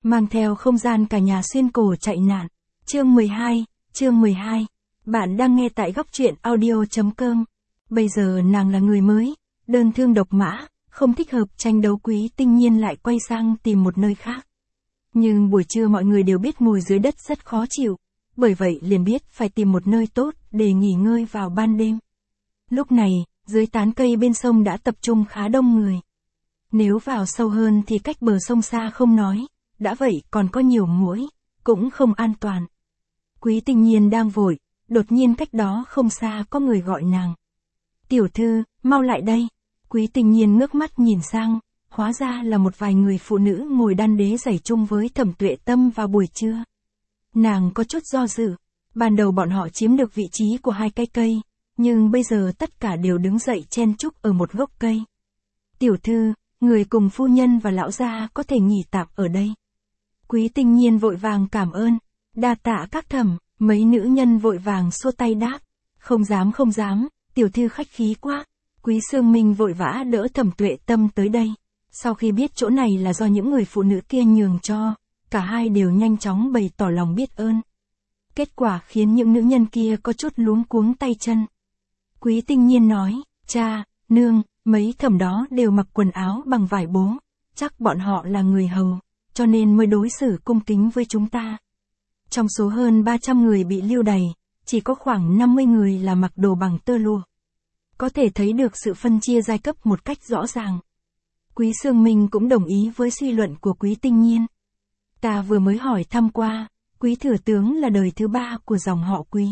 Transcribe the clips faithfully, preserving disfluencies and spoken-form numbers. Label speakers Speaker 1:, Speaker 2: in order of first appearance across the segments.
Speaker 1: mang theo không gian cả nhà xuyên cổ chạy nạn. Chương mười hai, chương mười hai. Bạn đang nghe tại góc truyện audio chấm com. Bây giờ nàng là người mới, đơn thương độc mã, không thích hợp tranh đấu. Quý Tinh Nhiên lại quay sang tìm một nơi khác. Nhưng buổi trưa mọi người đều biết ngồi dưới đất rất khó chịu, bởi vậy liền biết phải tìm một nơi tốt để nghỉ ngơi vào ban đêm. Lúc này, dưới tán cây bên sông đã tập trung khá đông người. Nếu vào sâu hơn thì cách bờ sông xa không nói, đã vậy còn có nhiều muỗi, cũng không an toàn. Quý Tinh Nhiên đang vội, đột nhiên cách đó không xa có người gọi nàng. Tiểu thư, mau lại đây. Quý Tinh Nhiên ngước mắt nhìn sang, hóa ra là một vài người phụ nữ ngồi đan đế giày chung với Thẩm Tuệ Tâm vào buổi trưa. Nàng có chút do dự, ban đầu bọn họ chiếm được vị trí của hai cái cây, nhưng bây giờ tất cả đều đứng dậy chen chúc ở một gốc cây. Tiểu thư, người cùng phu nhân và lão gia có thể nghỉ tạm ở đây. Quý Tinh Nhiên vội vàng cảm ơn, đa tạ các thẩm. Mấy nữ nhân vội vàng xua tay đáp, không dám không dám, tiểu thư khách khí quá. Quý Sương Minh vội vã đỡ Thẩm Tuệ Tâm tới đây. Sau khi biết chỗ này là do những người phụ nữ kia nhường cho, cả hai đều nhanh chóng bày tỏ lòng biết ơn. Kết quả khiến những nữ nhân kia có chút luống cuống tay chân. Quý Tinh Nhiên nói, cha, nương, mấy thẩm đó đều mặc quần áo bằng vải bố, chắc bọn họ là người hầu, cho nên mới đối xử cung kính với chúng ta. Trong số hơn ba trăm người bị lưu đày, chỉ có khoảng năm mươi người là mặc đồ bằng tơ lụa. Có thể thấy được sự phân chia giai cấp một cách rõ ràng. Quý Sương Minh cũng đồng ý với suy luận của Quý Tinh Nhiên. Ta vừa mới hỏi thăm qua, Quý thừa tướng là đời thứ ba của dòng họ Quý.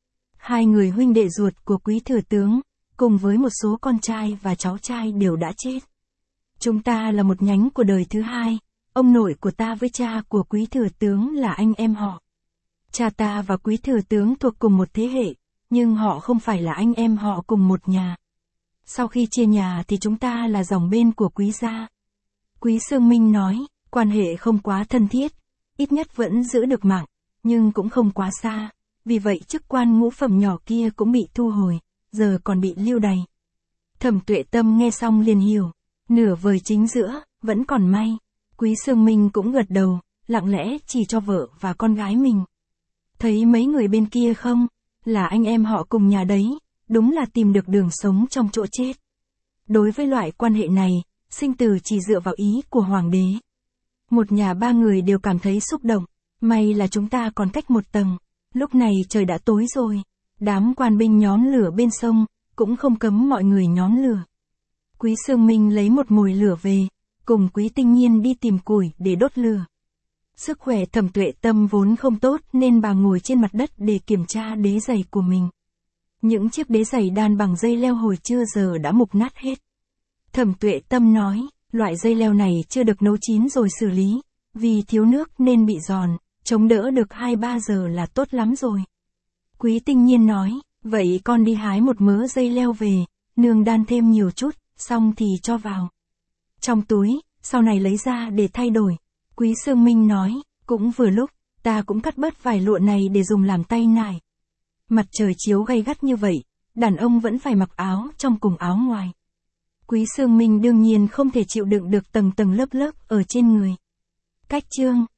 Speaker 1: Hai người huynh đệ ruột của Quý thừa tướng, cùng với một số con trai và cháu trai đều đã chết. Chúng ta là một nhánh của đời thứ hai, ông nội của ta với cha của Quý thừa tướng là anh em họ. Cha ta và Quý thừa tướng thuộc cùng một thế hệ, nhưng họ không phải là anh em họ cùng một nhà. Sau khi chia nhà thì chúng ta là dòng bên của Quý gia. Quý Sương Minh nói, quan hệ không quá thân thiết, ít nhất vẫn giữ được mạng, nhưng cũng không quá xa, vì vậy chức quan ngũ phẩm nhỏ kia cũng bị thu hồi, giờ còn bị lưu đày. Thẩm Tuệ Tâm nghe xong liền hiểu, nửa vời chính giữa, vẫn còn may. Quý Sương Minh cũng gật đầu, lặng lẽ chỉ cho vợ và con gái mình. Thấy mấy người bên kia không, là anh em họ cùng nhà đấy, đúng là tìm được đường sống trong chỗ chết. Đối với loại quan hệ này, sinh tử chỉ dựa vào ý của hoàng đế. Một nhà ba người đều cảm thấy xúc động, may là chúng ta còn cách một tầng, lúc này trời đã tối rồi, đám quan binh nhóm lửa bên sông, cũng không cấm mọi người nhóm lửa. Quý Sương Minh lấy một mồi lửa về, cùng Quý Tinh Nhiên đi tìm củi để đốt lửa. Sức khỏe Thẩm Tuệ Tâm vốn không tốt nên bà ngồi trên mặt đất để kiểm tra đế giày của mình. Những chiếc đế giày đan bằng dây leo hồi trưa giờ đã mục nát hết. Thẩm Tuệ Tâm nói, loại dây leo này chưa được nấu chín rồi xử lý, vì thiếu nước nên bị giòn, chống đỡ được hai ba giờ là tốt lắm rồi. Quý Tinh Nhiên nói, vậy con đi hái một mớ dây leo về, nương đan thêm nhiều chút, xong thì cho vào trong túi, sau này lấy ra để thay đổi. Quý Sương Minh nói, cũng vừa lúc, ta cũng cắt bớt vải lụa này để dùng làm tay nải. Mặt trời chiếu gay gắt như vậy, đàn ông vẫn phải mặc áo trong cùng áo ngoài. Quý Sương Minh đương nhiên không thể chịu đựng được tầng tầng lớp lớp ở trên người. Cách chương